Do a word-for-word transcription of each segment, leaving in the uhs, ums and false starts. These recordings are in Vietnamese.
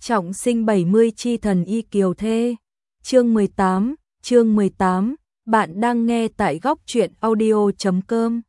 Trọng sinh bảy mươi chi thần y kiều thê. Chương mười tám, chương mười tám, bạn đang nghe tại góc truyện audio chấm com.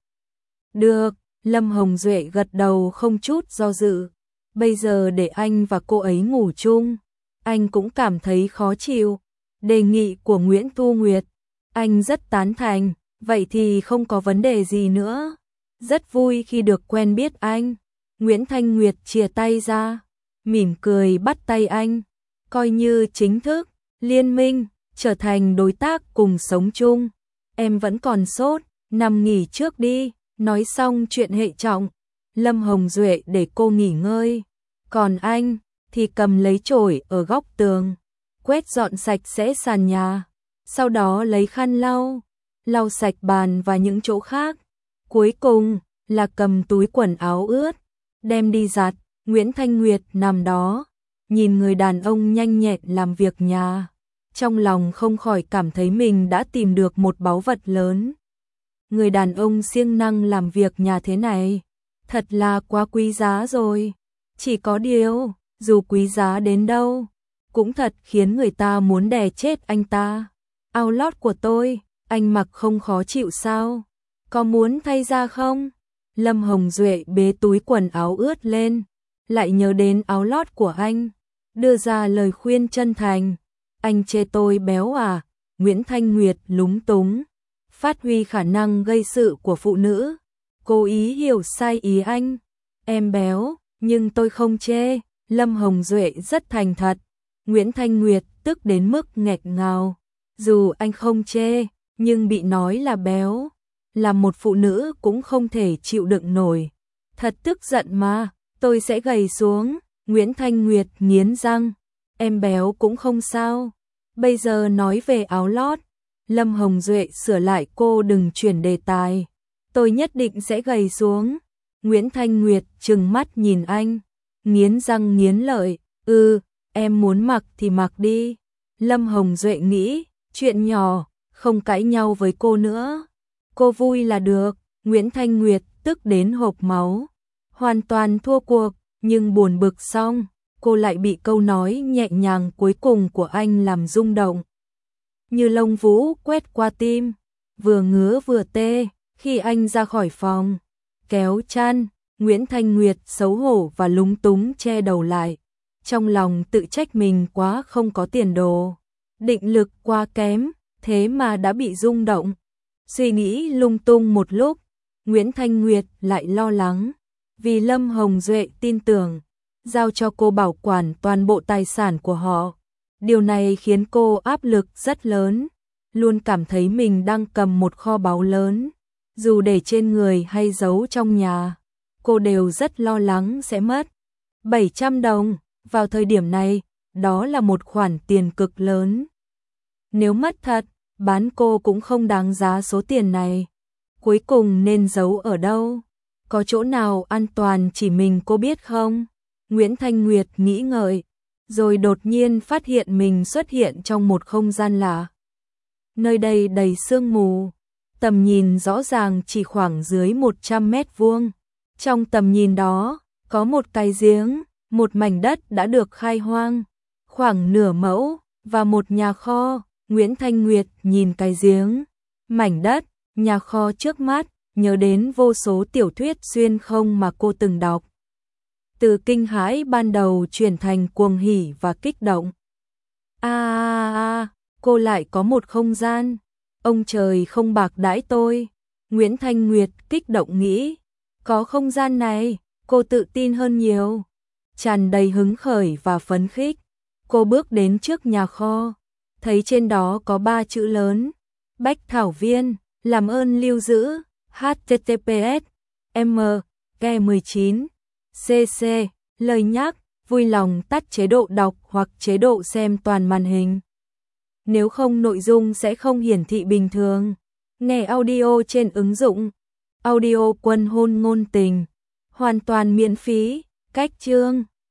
Được, Lâm Hồng Duệ gật đầu không chút do dự. Bây giờ để anh và cô ấy ngủ chung, anh cũng cảm thấy khó chịu. Đề nghị của Nguyễn Thu Nguyệt, anh rất tán thành, vậy thì không có vấn đề gì nữa. Rất vui khi được quen biết anh. Nguyễn Thanh Nguyệt chìa tay ra, mỉm cười bắt tay anh, coi như chính thức, liên minh, trở thành đối tác cùng sống chung. Em vẫn còn sốt, nằm nghỉ trước đi. Nói xong chuyện hệ trọng, Lâm Hồng Duệ để cô nghỉ ngơi. Còn anh thì cầm lấy chổi ở góc tường, quét dọn sạch sẽ sàn nhà. Sau đó lấy khăn lau, lau sạch bàn và những chỗ khác. Cuối cùng là cầm túi quần áo ướt, đem đi giặt. Nguyễn Thanh Nguyệt nằm đó, nhìn người đàn ông nhanh nhẹn làm việc nhà. Trong lòng không khỏi cảm thấy mình đã tìm được một báu vật lớn. Người đàn ông siêng năng làm việc nhà thế này, thật là quá quý giá rồi. Chỉ có điều, dù quý giá đến đâu, cũng thật khiến người ta muốn đè chết anh ta. Áo lót của tôi, anh mặc không khó chịu sao? Có muốn thay ra không? Lâm Hồng Duệ bế túi quần áo ướt lên, lại nhớ đến áo lót của anh, đưa ra lời khuyên chân thành. Anh chê tôi béo à? Nguyễn Thanh Nguyệt lúng túng, phát huy khả năng gây sự của phụ nữ, cố ý hiểu sai ý anh. Em béo, nhưng tôi không chê. Lâm Hồng Duệ rất thành thật. Nguyễn Thanh Nguyệt tức đến mức nghẹt ngào. Dù anh không chê, nhưng bị nói là béo, là một phụ nữ cũng không thể chịu đựng nổi. Thật tức giận mà, tôi sẽ gầy xuống. Nguyễn Thanh Nguyệt nghiến răng, em béo cũng không sao. Bây giờ nói về áo lót. Lâm Hồng Duệ sửa lại, cô đừng chuyển đề tài. Tôi nhất định sẽ gầy xuống. Nguyễn Thanh Nguyệt trừng mắt nhìn anh, nghiến răng nghiến lợi. Ừ, em muốn mặc thì mặc đi. Lâm Hồng Duệ nghĩ, chuyện nhỏ, không cãi nhau với cô nữa. Cô vui là được. Nguyễn Thanh Nguyệt tức đến hộc máu, hoàn toàn thua cuộc, nhưng buồn bực xong, cô lại bị câu nói nhẹ nhàng cuối cùng của anh làm rung động. Như lông vũ quét qua tim, vừa ngứa vừa tê. Khi anh ra khỏi phòng, kéo chăn, Nguyễn Thanh Nguyệt xấu hổ và lúng túng che đầu lại. Trong lòng tự trách mình quá không có tiền đồ, định lực quá kém, thế mà đã bị rung động. Suy nghĩ lung tung một lúc, Nguyễn Thanh Nguyệt lại lo lắng, vì Lâm Hồng Duệ tin tưởng, giao cho cô bảo quản toàn bộ tài sản của họ. Điều này khiến cô áp lực rất lớn, luôn cảm thấy mình đang cầm một kho báu lớn. Dù để trên người hay giấu trong nhà, cô đều rất lo lắng sẽ mất. bảy trăm đồng, vào thời điểm này, đó là một khoản tiền cực lớn. Nếu mất thật, bán cô cũng không đáng giá số tiền này. Cuối cùng nên giấu ở đâu? Có chỗ nào an toàn chỉ mình cô biết không? Nguyễn Thanh Nguyệt nghĩ ngợi, rồi đột nhiên phát hiện mình xuất hiện trong một không gian lạ. Nơi đây đầy sương mù, tầm nhìn rõ ràng chỉ khoảng dưới một trăm mét vuông. Trong tầm nhìn đó, có một cái giếng, một mảnh đất đã được khai hoang, khoảng nửa mẫu, và một nhà kho. Nguyễn Thanh Nguyệt nhìn cái giếng, mảnh đất, nhà kho trước mắt, nhớ đến vô số tiểu thuyết xuyên không mà cô từng đọc. Từ kinh hãi ban đầu chuyển thành cuồng hỉ và kích động. A a a, cô lại có một không gian. Ông trời không bạc đãi tôi. Nguyễn Thanh Nguyệt kích động nghĩ, có không gian này, cô tự tin hơn nhiều. Tràn đầy hứng khởi và phấn khích, cô bước đến trước nhà kho, thấy trên đó có ba chữ lớn: Bách Thảo Viên, làm ơn lưu giữ. H T T P S M K mười chín C C. Lời nhắc, vui lòng tắt chế độ đọc hoặc chế độ xem toàn màn hình. Nếu không nội dung sẽ không hiển thị bình thường. Nghe audio trên ứng dụng Audio Quân Hôn Ngôn Tình, hoàn toàn miễn phí. Cách chương